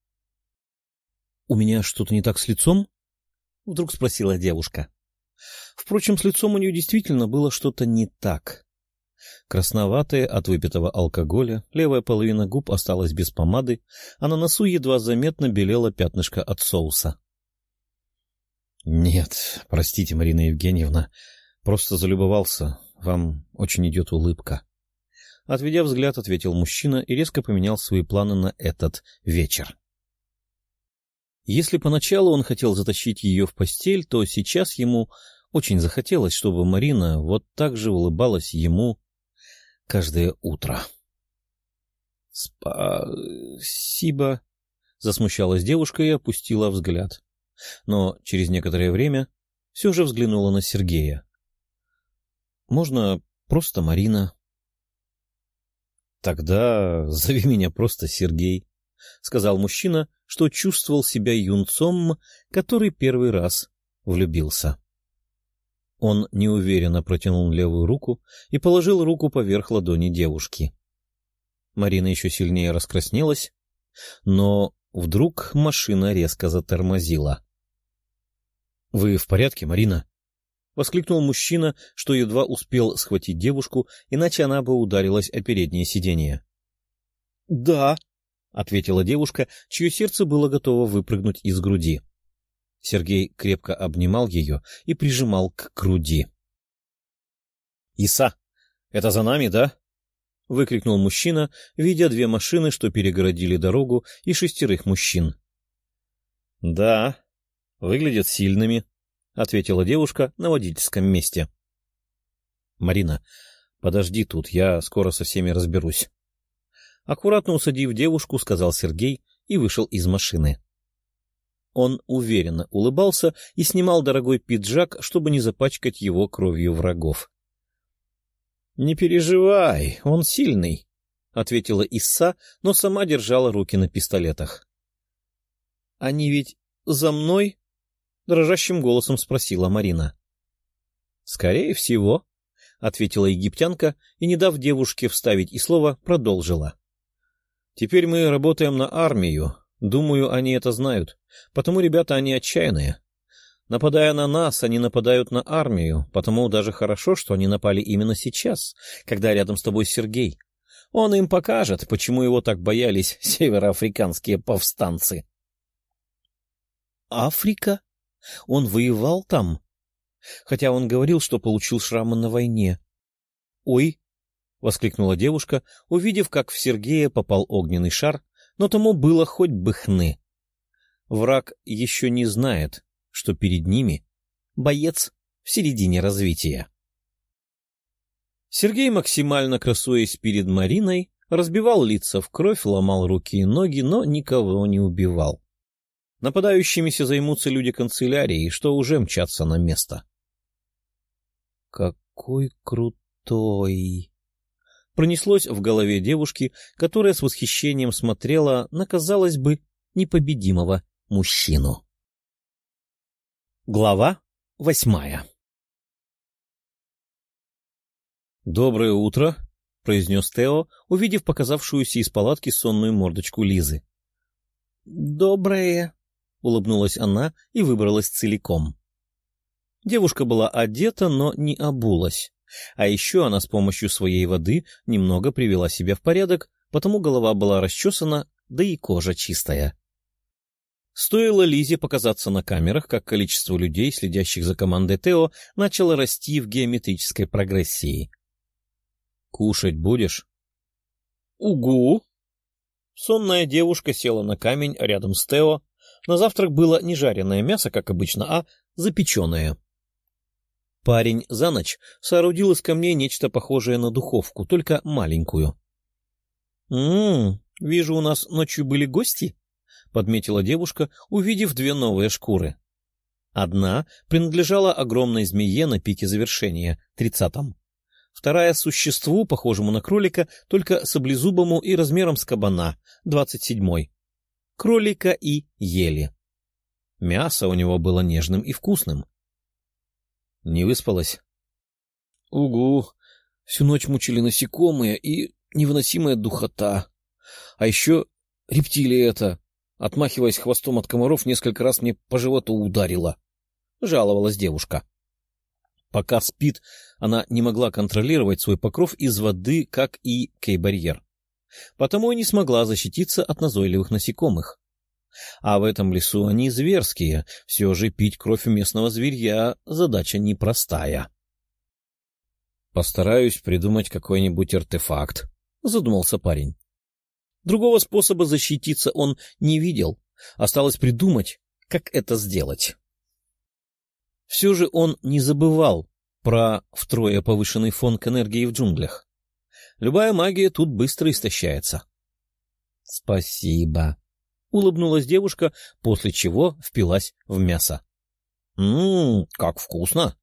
— У меня что-то не так с лицом? — вдруг спросила девушка. Впрочем, с лицом у нее действительно было что-то не так. Красноватые от выпитого алкоголя, левая половина губ осталась без помады, а на носу едва заметно белело пятнышко от соуса. — Нет, простите, Марина Евгеньевна, просто залюбовался. Вам очень идет улыбка. Отведя взгляд, ответил мужчина и резко поменял свои планы на этот вечер. Если поначалу он хотел затащить ее в постель, то сейчас ему очень захотелось, чтобы Марина вот так же улыбалась ему каждое утро. — Спасибо, — засмущалась девушка и опустила взгляд. Но через некоторое время все же взглянула на Сергея. — Можно просто Марина? — Тогда зови меня просто Сергей, — сказал мужчина, что чувствовал себя юнцом, который первый раз влюбился. Он неуверенно протянул левую руку и положил руку поверх ладони девушки. Марина еще сильнее раскраснелась, но вдруг машина резко затормозила. — Вы в порядке, Марина? — воскликнул мужчина, что едва успел схватить девушку, иначе она бы ударилась о переднее сиденье. — Да, — ответила девушка, чье сердце было готово выпрыгнуть из груди. Сергей крепко обнимал ее и прижимал к груди. — Иса, это за нами, да? — выкрикнул мужчина, видя 2 машины, что перегородили дорогу, и 6 мужчин. — Да, выглядят сильными, — ответила девушка на водительском месте. — Марина, подожди тут, я скоро со всеми разберусь. Аккуратно усадив девушку, сказал Сергей и вышел из машины. Он уверенно улыбался и снимал дорогой пиджак, чтобы не запачкать его кровью врагов. — Не переживай, он сильный, — ответила Исса, но сама держала руки на пистолетах. — Они ведь за мной? — дрожащим голосом спросила Марина. — Скорее всего, — ответила египтянка и, не дав девушке вставить и слово, продолжила. — Теперь мы работаем на армию. Думаю, они это знают. Потому, ребята, они отчаянные. Нападая на нас, они нападают на армию, потому даже хорошо, что они напали именно сейчас, когда рядом с тобой Сергей. Он им покажет, почему его так боялись североафриканские повстанцы. — Африка? Он воевал там? Хотя он говорил, что получил шрамы на войне. — Ой! — воскликнула девушка, увидев, как в Сергея попал огненный шар, но тому было хоть бы хны. Враг еще не знает, что перед ними боец в середине развития. Сергей, максимально красуясь перед Мариной, разбивал лица в кровь, ломал руки и ноги, но никого не убивал. Нападающимися займутся люди канцелярии, что уже мчатся на место. — Какой крутой! Пронеслось в голове девушки, которая с восхищением смотрела на, казалось бы, непобедимого мужчину. Глава 8. «Доброе утро», — произнес Тео, увидев показавшуюся из палатки сонную мордочку Лизы. «Доброе», — улыбнулась она и выбралась целиком. Девушка была одета, но не обулась. А еще она с помощью своей воды немного привела себя в порядок, потому голова была расчесана, да и кожа чистая. Стоило Лизе показаться на камерах, как количество людей, следящих за командой Тео, начало расти в геометрической прогрессии. «Кушать будешь?» «Угу!» Сонная девушка села на камень рядом с Тео. На завтрак было не жареное мясо, как обычно, а запеченное. Парень за ночь соорудил из камней нечто похожее на духовку, только маленькую. Вижу, у нас ночью были гости», — подметила девушка, увидев 2 новые шкуры. Одна принадлежала огромной змее на пике завершения, 30-м. Вторая — существу, похожему на кролика, только саблезубому и размером с кабана, 27-й. Кролика и ели. Мясо у него было нежным и вкусным. Не выспалась? — Угу. Всю ночь мучили насекомые и невыносимая духота. А еще рептилия эта, отмахиваясь хвостом от комаров, несколько раз мне по животу ударила. Жаловалась девушка. Пока спит, она не могла контролировать свой покров из воды, как и кей-барьер. Потому и не смогла защититься от назойливых насекомых. А в этом лесу они зверские, все же пить кровь местного зверья — задача непростая. — Постараюсь придумать какой-нибудь артефакт, — задумался парень. Другого способа защититься он не видел. Осталось придумать, как это сделать. Все же он не забывал про втрое повышенный фон к энергии в джунглях. Любая магия тут быстро истощается. — Спасибо. — улыбнулась девушка, после чего впилась в мясо. Как вкусно!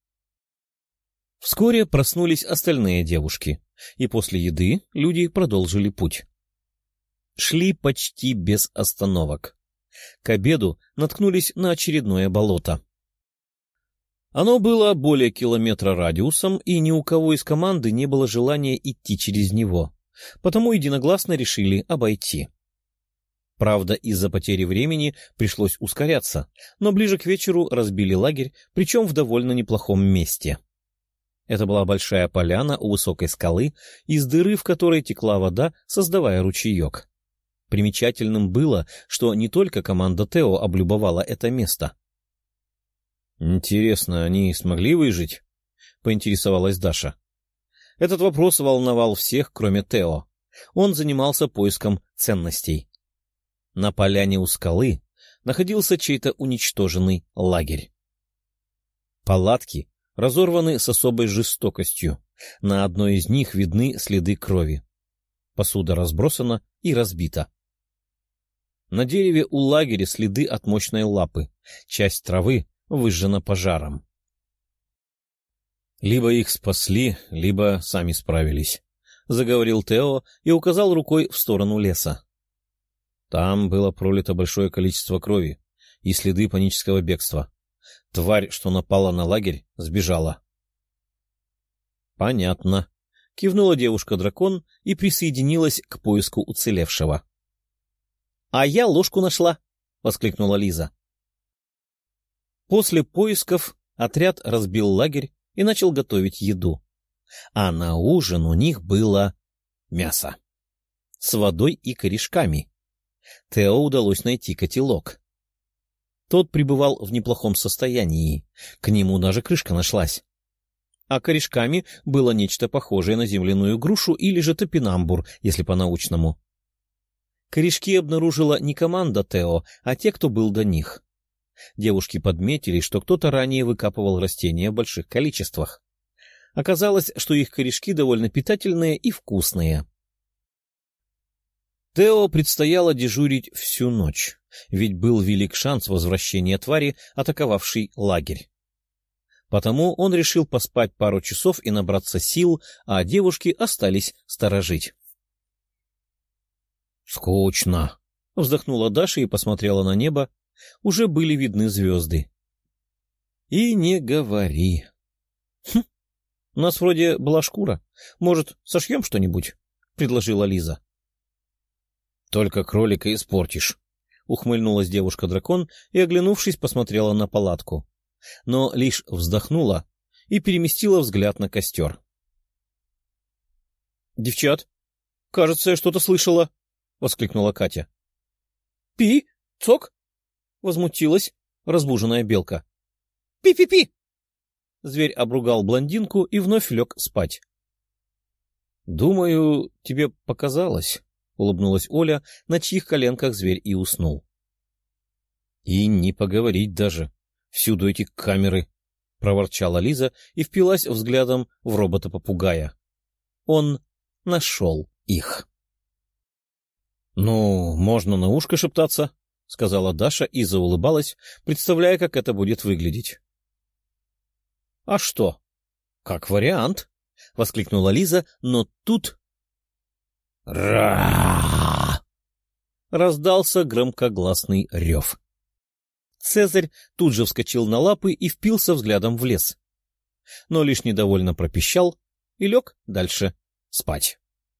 Вскоре проснулись остальные девушки, и после еды люди продолжили путь. Шли почти без остановок. К обеду наткнулись на очередное болото. Оно было более километра радиусом, и ни у кого из команды не было желания идти через него, потому единогласно решили обойти. Правда, из-за потери времени пришлось ускоряться, но ближе к вечеру разбили лагерь, причем в довольно неплохом месте. Это была большая поляна у высокой скалы, из дыры в которой текла вода, создавая ручеек. Примечательным было, что не только команда Тео облюбовала это место. — Интересно, они смогли выжить? — поинтересовалась Даша. Этот вопрос волновал всех, кроме Тео. Он занимался поиском ценностей. На поляне у скалы находился чей-то уничтоженный лагерь. Палатки разорваны с особой жестокостью. На одной из них видны следы крови. Посуда разбросана и разбита. На дереве у лагеря следы от мощной лапы. Часть травы выжжена пожаром. «Либо их спасли, либо сами справились», — заговорил Тео и указал рукой в сторону леса. Там было пролито большое количество крови и следы панического бегства. Тварь, что напала на лагерь, сбежала. — Понятно. — кивнула девушка-дракон и присоединилась к поиску уцелевшего. — А я ложку нашла! — воскликнула Лиза. После поисков отряд разбил лагерь и начал готовить еду. А на ужин у них было мясо. С водой и корешками. Тео удалось найти котелок. Тот пребывал в неплохом состоянии, к нему даже крышка нашлась. А корешками было нечто похожее на земляную грушу или же топинамбур, если по-научному. Корешки обнаружила не команда Тео, а те, кто был до них. Девушки подметили, что кто-то ранее выкапывал растения в больших количествах. Оказалось, что их корешки довольно питательные и вкусные. Тео предстояло дежурить всю ночь, ведь был велик шанс возвращения твари, атаковавшей лагерь. Потому он решил поспать пару часов и набраться сил, а девушки остались сторожить. «Скучно», — вздохнула Даша и посмотрела на небо. Уже были видны звезды. «И не говори». У нас вроде была шкура. Может, сошьем что-нибудь?» — предложила Лиза. «Только кролика испортишь», — ухмыльнулась девушка-дракон и, оглянувшись, посмотрела на палатку. Но лишь вздохнула и переместила взгляд на костер. «Девчат, кажется, я что-то слышала», — воскликнула Катя. «Пи! Цок!» — возмутилась разбуженная белка. «Пи-пи-пи!» Зверь обругал блондинку и вновь лег спать. «Думаю, тебе показалось», — улыбнулась Оля, на чьих коленках зверь и уснул. «И не поговорить даже. Всюду эти камеры», — проворчала Лиза и впилась взглядом в робота-попугая. Он нашел их. «Ну, можно на ушко шептаться», — сказала Даша и заулыбалась, представляя, как это будет выглядеть. «А что? Как вариант», — воскликнула Лиза, но тут... «Ра!» раздался громкогласный рев. Цезарь тут же вскочил на лапы и впился взглядом в лес, но лишь недовольно пропищал и лег дальше спать.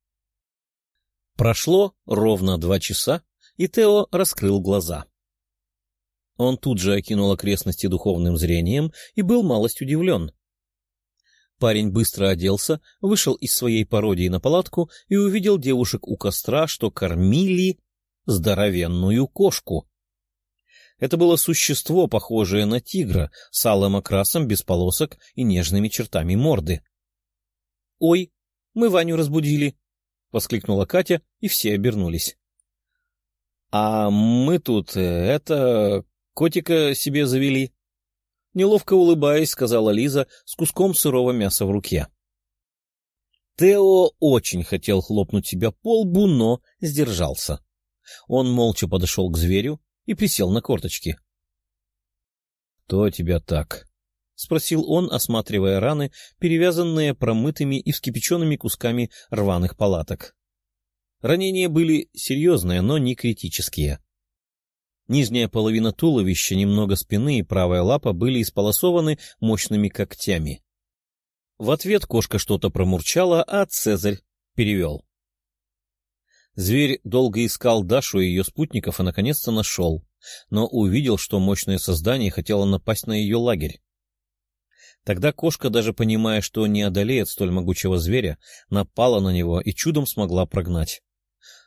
Прошло ровно 2 часа, и Тео раскрыл глаза. Он тут же окинул окрестности духовным зрением и был малость удивлен. Парень быстро оделся, вышел из своей пародии на палатку и увидел девушек у костра, что кормили здоровенную кошку. Это было существо, похожее на тигра, с алым окрасом, без полосок и нежными чертами морды. — Ой, мы Ваню разбудили! — воскликнула Катя, и все обернулись. — А мы тут, котика себе завели. Неловко улыбаясь, сказала Лиза с куском сырого мяса в руке. Тео очень хотел хлопнуть себя по лбу, но сдержался. Он молча подошел к зверю и присел на корточки. — Кто тебя так? — спросил он, осматривая раны, перевязанные промытыми и вскипяченными кусками рваных палаток. Ранения были серьезные, но не критические. Нижняя половина туловища, немного спины и правая лапа были исполосованы мощными когтями. В ответ кошка что-то промурчала, а Цезарь перевел. Зверь долго искал Дашу и ее спутников и наконец-то нашел, но увидел, что мощное создание хотело напасть на ее лагерь. Тогда кошка, даже понимая, что не одолеет столь могучего зверя, напала на него и чудом смогла прогнать.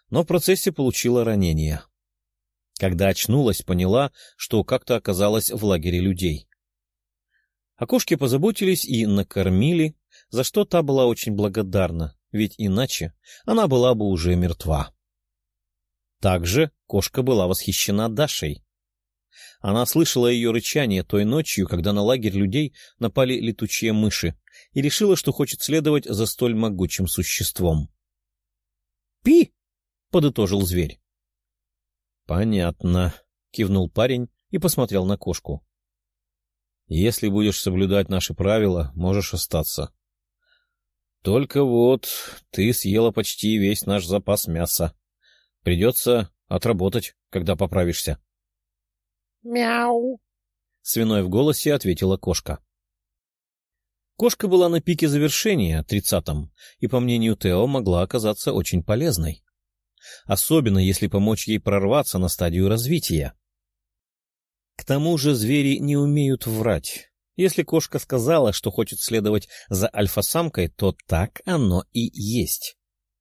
но в процессе получила ранение. Когда очнулась, поняла, что как-то оказалась в лагере людей. О кошке позаботились и накормили, за что та была очень благодарна, ведь иначе она была бы уже мертва. Также кошка была восхищена Дашей. Она слышала ее рычание той ночью, когда на лагерь людей напали летучие мыши, и решила, что хочет следовать за столь могучим существом. «Пи!» — подытожил зверь. «Понятно», — кивнул парень и посмотрел на кошку. «Если будешь соблюдать наши правила, можешь остаться. Только вот ты съела почти весь наш запас мяса. Придется отработать, когда поправишься». «Мяу!» — с виной в голосе ответила кошка. Кошка была на пике завершения, 30-м, и, по мнению Тео, могла оказаться очень полезной. Особенно, если помочь ей прорваться на стадию развития. К тому же звери не умеют врать. Если кошка сказала, что хочет следовать за альфа-самкой, то так оно и есть.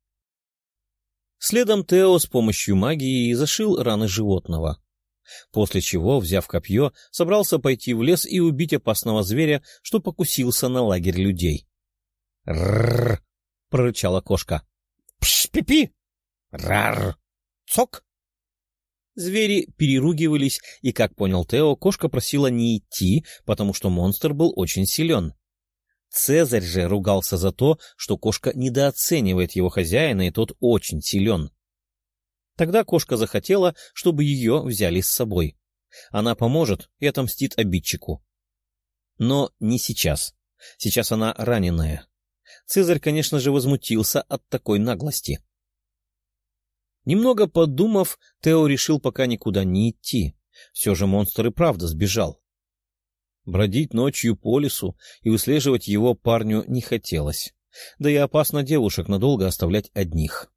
Следом Тео с помощью магии зашил раны животного. После чего, взяв копье, собрался пойти в лес и убить опасного зверя, что покусился на лагерь людей. «Рррр!» — прорычала кошка. «Пш-пи-пи! Рар! Цок!» Звери переругивались, и, как понял Тео, кошка просила не идти, потому что монстр был очень силен. Цезарь же ругался за то, что кошка недооценивает его хозяина, и тот очень силен. Тогда кошка захотела, чтобы ее взяли с собой. Она поможет и отомстит обидчику. Но не сейчас. Сейчас она раненая. Цезарь, конечно же, возмутился от такой наглости. Немного подумав, Тео решил пока никуда не идти. Все же монстр и правда сбежал. Бродить ночью по лесу и выслеживать его парню не хотелось. Да и опасно девушек надолго оставлять одних.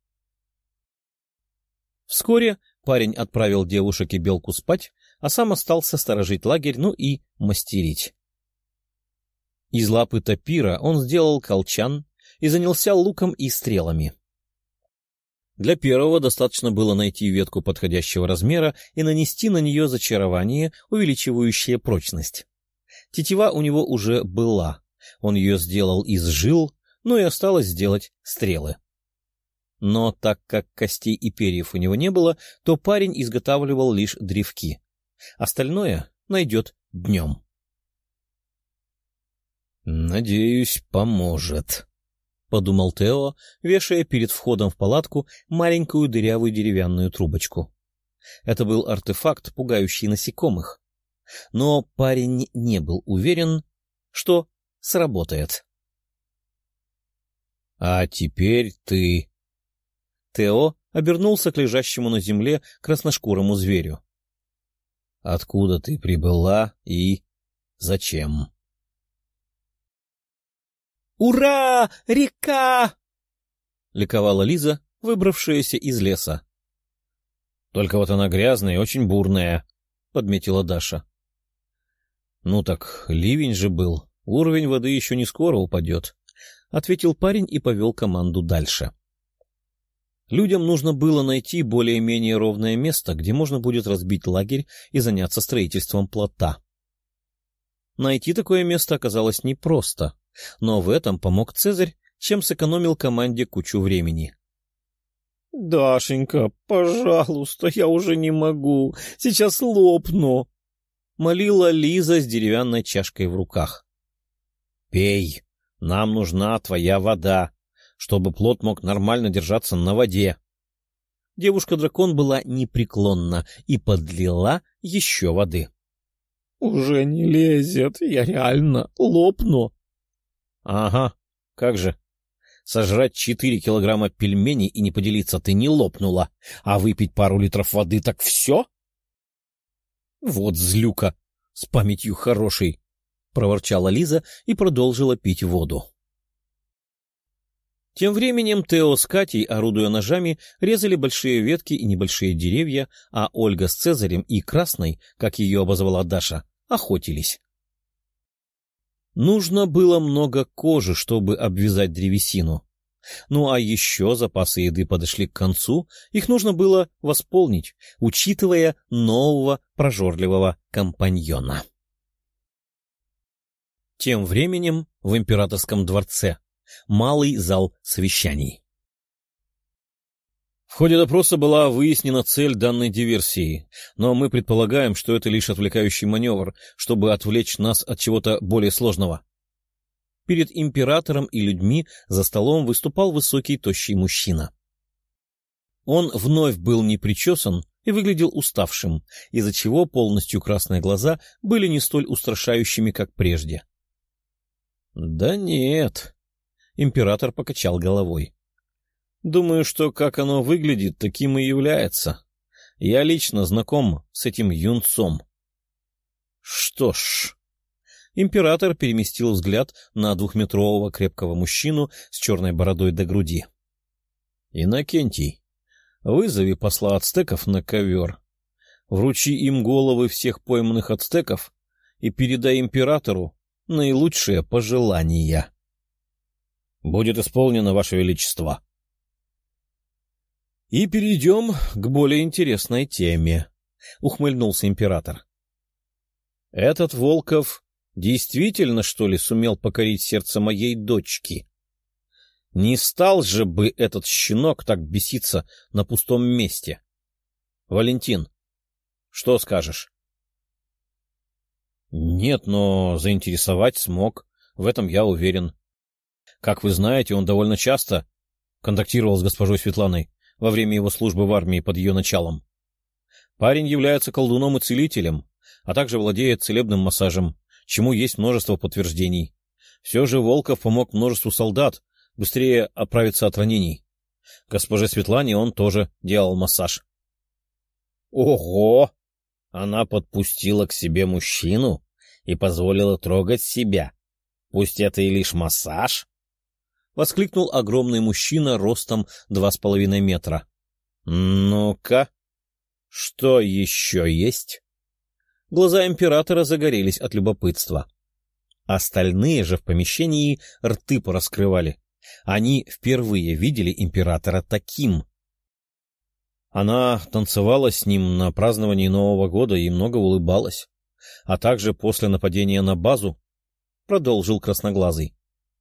Вскоре парень отправил девушек и белку спать, а сам остался сторожить лагерь, ну и мастерить. Из лапы тапира он сделал колчан и занялся луком и стрелами. Для первого достаточно было найти ветку подходящего размера и нанести на нее зачарование, увеличивающее прочность. Тетива у него уже была, он ее сделал из жил, ну и осталось сделать стрелы. Но так как костей и перьев у него не было, то парень изготавливал лишь древки. Остальное найдет днем. «Надеюсь, поможет», — подумал Тео, вешая перед входом в палатку маленькую дырявую деревянную трубочку. Это был артефакт, пугающий насекомых. Но парень не был уверен, что сработает. «А теперь ты...» Тео обернулся к лежащему на земле красношкурому зверю. «Откуда ты прибыла и зачем?» «Ура! Река!» — ликовала Лиза, выбравшаяся из леса. «Только вот она грязная и очень бурная», — подметила Даша. «Ну так ливень же был, уровень воды еще не скоро упадет», — ответил парень и повел команду дальше. Людям нужно было найти более-менее ровное место, где можно будет разбить лагерь и заняться строительством плота. Найти такое место оказалось непросто, но в этом помог Цезарь, чем сэкономил команде кучу времени. — Дашенька, пожалуйста, я уже не могу, сейчас лопну! — молила Лиза с деревянной чашкой в руках. — Пей, нам нужна твоя вода, чтобы плот мог нормально держаться на воде. Девушка-дракон была непреклонна и подлила еще воды. — Уже не лезет, я реально лопну. — Ага, как же. Сожрать 4 килограмма пельменей и не поделиться ты не лопнула, а выпить пару литров воды так все? — Вот злюка, с памятью хорошей, — проворчала Лиза и продолжила пить воду. Тем временем Тео с Катей, орудуя ножами, резали большие ветки и небольшие деревья, а Ольга с Цезарем и Красной, как ее обозвала Даша, охотились. Нужно было много кожи, чтобы обвязать древесину. Ну а еще запасы еды подошли к концу, их нужно было восполнить, учитывая нового прожорливого компаньона. Тем временем в императорском дворце малый зал совещаний. В ходе допроса была выяснена цель данной диверсии, но мы предполагаем, что это лишь отвлекающий маневр, чтобы отвлечь нас от чего-то более сложного. Перед императором и людьми за столом выступал высокий тощий мужчина. Он вновь был не причесан и выглядел уставшим, из-за чего полностью красные глаза были не столь устрашающими, как прежде. — Да нет, — император покачал головой. — Думаю, что как оно выглядит, таким и является. Я лично знаком с этим юнцом. — Что ж... Император переместил взгляд на двухметрового крепкого мужчину с черной бородой до груди. — Иннокентий, вызови посла ацтеков на ковер, вручи им головы всех пойманных ацтеков и передай императору наилучшие пожелания. — Будет исполнено, Ваше Величество. — И перейдем к более интересной теме, — ухмыльнулся император. — Этот Волков действительно, что ли, сумел покорить сердце моей дочки? Не стал же бы этот щенок так беситься на пустом месте. Валентин, что скажешь? Нет, но заинтересовать смог, в этом я уверен. Как вы знаете, он довольно часто контактировал с госпожой Светланой во время его службы в армии под ее началом. Парень является колдуном и целителем, а также владеет целебным массажем, чему есть множество подтверждений. Все же Волков помог множеству солдат быстрее оправиться от ранений. Госпоже Светлане он тоже делал массаж. Ого! Она подпустила к себе мужчину и позволила трогать себя. Пусть это и лишь массаж? — воскликнул огромный мужчина ростом 2,5 метра. — Ну-ка, что еще есть? Глаза императора загорелись от любопытства. Остальные же в помещении рты пораскрывали. Они впервые видели императора таким. Она танцевала с ним на праздновании Нового года и много улыбалась, а также после нападения на базу, — продолжил Красноглазый.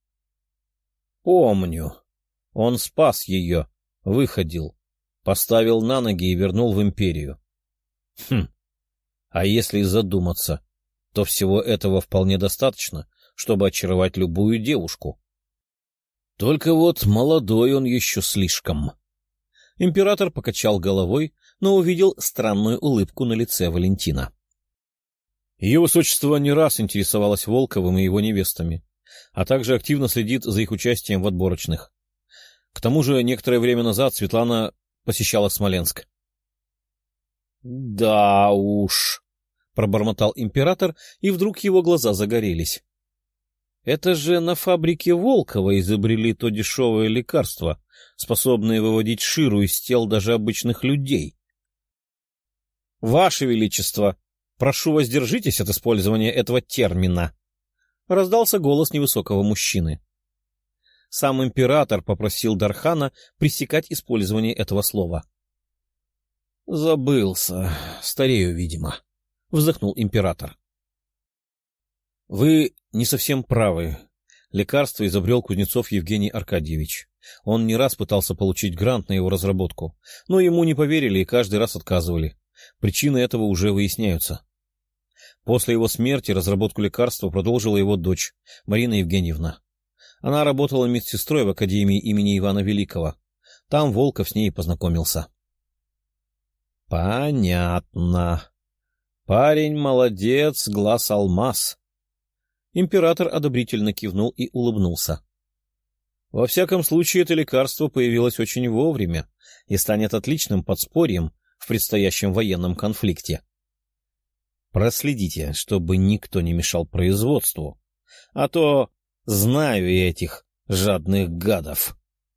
— Помню. Он спас ее, выходил, поставил на ноги и вернул в империю. Хм. А если задуматься, то всего этого вполне достаточно, чтобы очаровать любую девушку. Только вот молодой он еще слишком. Император покачал головой, но увидел странную улыбку на лице Валентина. Ее высочество не раз интересовалось Волковым и его невестами, а также активно следит за их участием в отборочных. К тому же некоторое время назад Светлана посещала Смоленск. — Да уж, — пробормотал император, и вдруг его глаза загорелись. — Это же на фабрике Волкова изобрели то дешевое лекарство, способное выводить ширу из тел даже обычных людей. — Ваше Величество, прошу воздержитесь от использования этого термина, — раздался голос невысокого мужчины. Сам император попросил Дархана пресекать использование этого слова. — Забылся. Старею, видимо, — вздохнул император. — Вы не совсем правы. Лекарство изобрел Кузнецов Евгений Аркадьевич. Он не раз пытался получить грант на его разработку, но ему не поверили и каждый раз отказывали. Причины этого уже выясняются. После его смерти разработку лекарства продолжила его дочь, Марина Евгеньевна. Она работала медсестрой в Академии имени Ивана Великого. Там Волков с ней и познакомился. — Понятно. Парень молодец, глаз алмаз. Император одобрительно кивнул и улыбнулся. Во всяком случае, это лекарство появилось очень вовремя и станет отличным подспорьем в предстоящем военном конфликте. Проследите, чтобы никто не мешал производству, а то знаю я этих жадных гадов.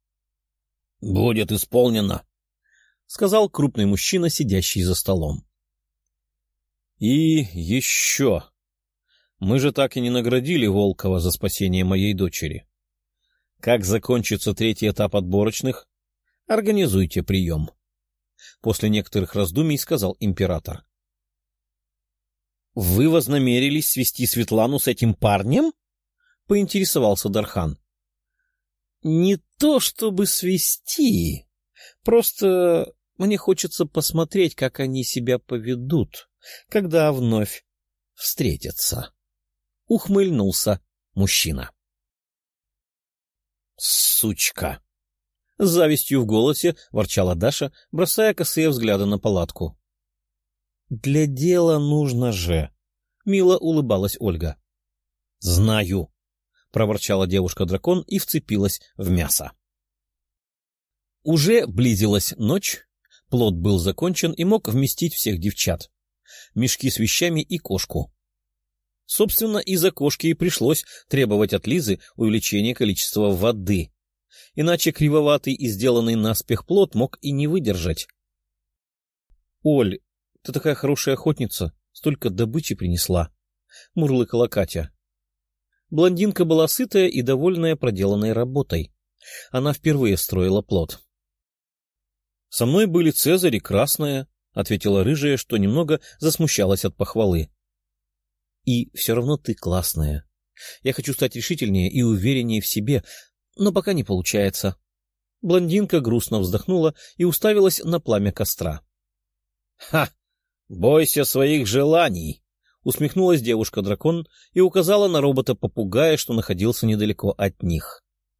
— Будет исполнено, — сказал крупный мужчина, сидящий за столом. — И еще. Мы же так и не наградили Волкова за спасение моей дочери. Как закончится третий этап отборочных, организуйте прием. После некоторых раздумий сказал император. — Вы вознамерились свести Светлану с этим парнем? — поинтересовался Дархан. — Не то чтобы свести, просто мне хочется посмотреть, как они себя поведут, когда вновь встретятся. Ухмыльнулся мужчина. — Сучка! — с завистью в голосе ворчала Даша, бросая косые взгляды на палатку. — Для дела нужно же! — мило улыбалась Ольга. — Знаю! — проворчала девушка-дракон и вцепилась в мясо. Уже близилась ночь, плот был закончен и мог вместить всех девчат, мешки с вещами и кошку. Собственно, из-за кошки и пришлось требовать от Лизы увеличения количества воды, иначе кривоватый и сделанный наспех плот мог и не выдержать. — Оль, ты такая хорошая охотница, столько добычи принесла, — мурлыкала Катя. Блондинка была сытая и довольная проделанной работой. Она впервые строила плот. — Со мной были Цезарь и Красная, — ответила рыжая, что немного засмущалась от похвалы. — И все равно ты классная. Я хочу стать решительнее и увереннее в себе, но пока не получается. Блондинка грустно вздохнула и уставилась на пламя костра. — Ха! Бойся своих желаний! — усмехнулась девушка-дракон и указала на робота-попугая, что находился недалеко от них.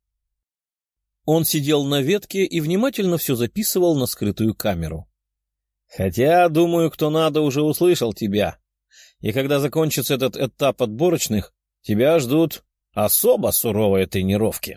Он сидел на ветке и внимательно все записывал на скрытую камеру. — Хотя, думаю, кто надо, уже услышал тебя. И когда закончится этот этап отборочных, тебя ждут особо суровые тренировки.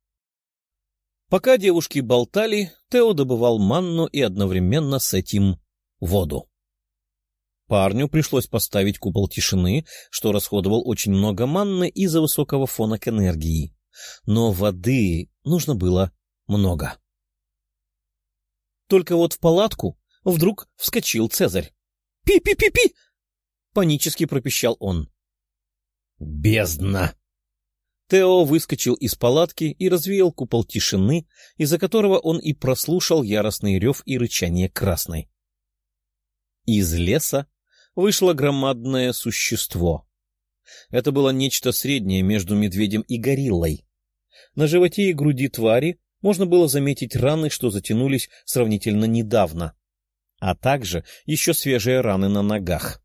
Пока девушки болтали, Тео добывал манну и одновременно с этим воду. Парню пришлось поставить купол тишины, что расходовал очень много манны из-за высокого фона к энергии. Но воды нужно было много. Только вот в палатку вдруг вскочил Цезарь. «Пи-пи-пи-пи!» — панически пропищал он. «Бездна!» Тео выскочил из палатки и развеял купол тишины, из-за которого он и прослушал яростный рев и рычание Красной. Из леса вышло громадное существо. Это было нечто среднее между медведем и гориллой. На животе и груди твари можно было заметить раны, что затянулись сравнительно недавно, а также еще свежие раны на ногах.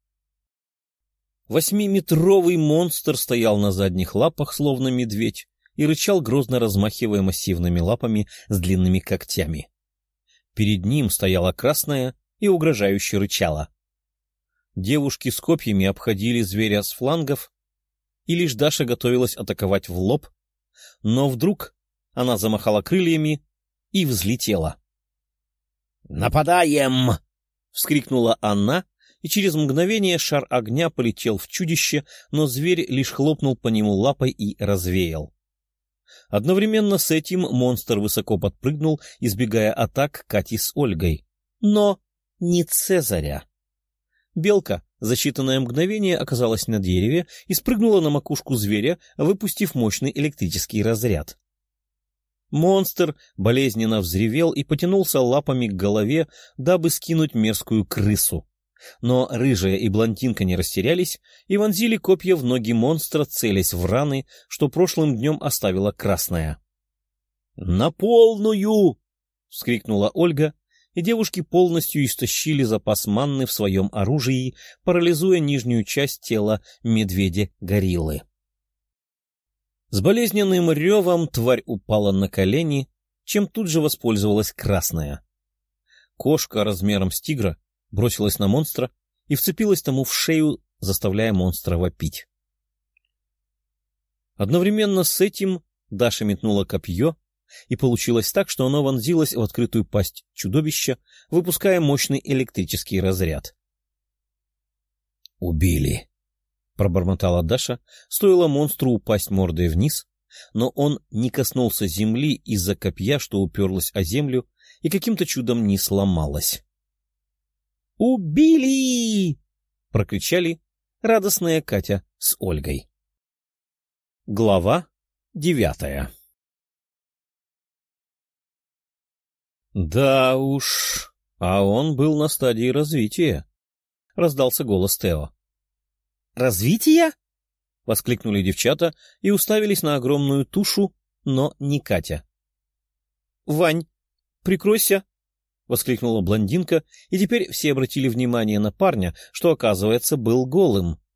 8-метровый монстр стоял на задних лапах, словно медведь, и рычал, грозно размахивая массивными лапами с длинными когтями. Перед ним стояла Красная и угрожающе рычала. Девушки с копьями обходили зверя с флангов, и лишь Даша готовилась атаковать в лоб, но вдруг она замахала крыльями и взлетела. «Нападаем!» — вскрикнула она, и через мгновение шар огня полетел в чудище, но зверь лишь хлопнул по нему лапой и развеял. Одновременно с этим монстр высоко подпрыгнул, избегая атак Кати с Ольгой. Но не Цезаря. Белка за считанное мгновение оказалась на дереве и спрыгнула на макушку зверя, выпустив мощный электрический разряд. Монстр болезненно взревел и потянулся лапами к голове, дабы скинуть мерзкую крысу. Но рыжая и блондинка не растерялись и вонзили копья в ноги монстра, целясь в раны, что прошлым днем оставила Красная. «На полную!» — вскрикнула Ольга, и девушки полностью истощили запас манны в своем оружии, парализуя нижнюю часть тела медведя-гориллы. С болезненным ревом тварь упала на колени, чем тут же воспользовалась Красная. Кошка размером с тигра бросилась на монстра и вцепилась тому в шею, заставляя монстра вопить. Одновременно с этим Даша метнула копье, и получилось так, что оно вонзилось в открытую пасть чудовища, выпуская мощный электрический разряд. «Убили!» — пробормотала Даша, стоило монстру упасть мордой вниз, но он не коснулся земли из-за копья, что уперлось о землю и каким-то чудом не сломалось. «Убили!» — прокричали радостная Катя с Ольгой. Глава 9. — Да уж, а он был на стадии развития, — раздался голос Тео. — Развития? — воскликнули девчата и уставились на огромную тушу, но не Катя. — Вань, прикройся! — воскликнула блондинка, и теперь все обратили внимание на парня, что, оказывается, был голым.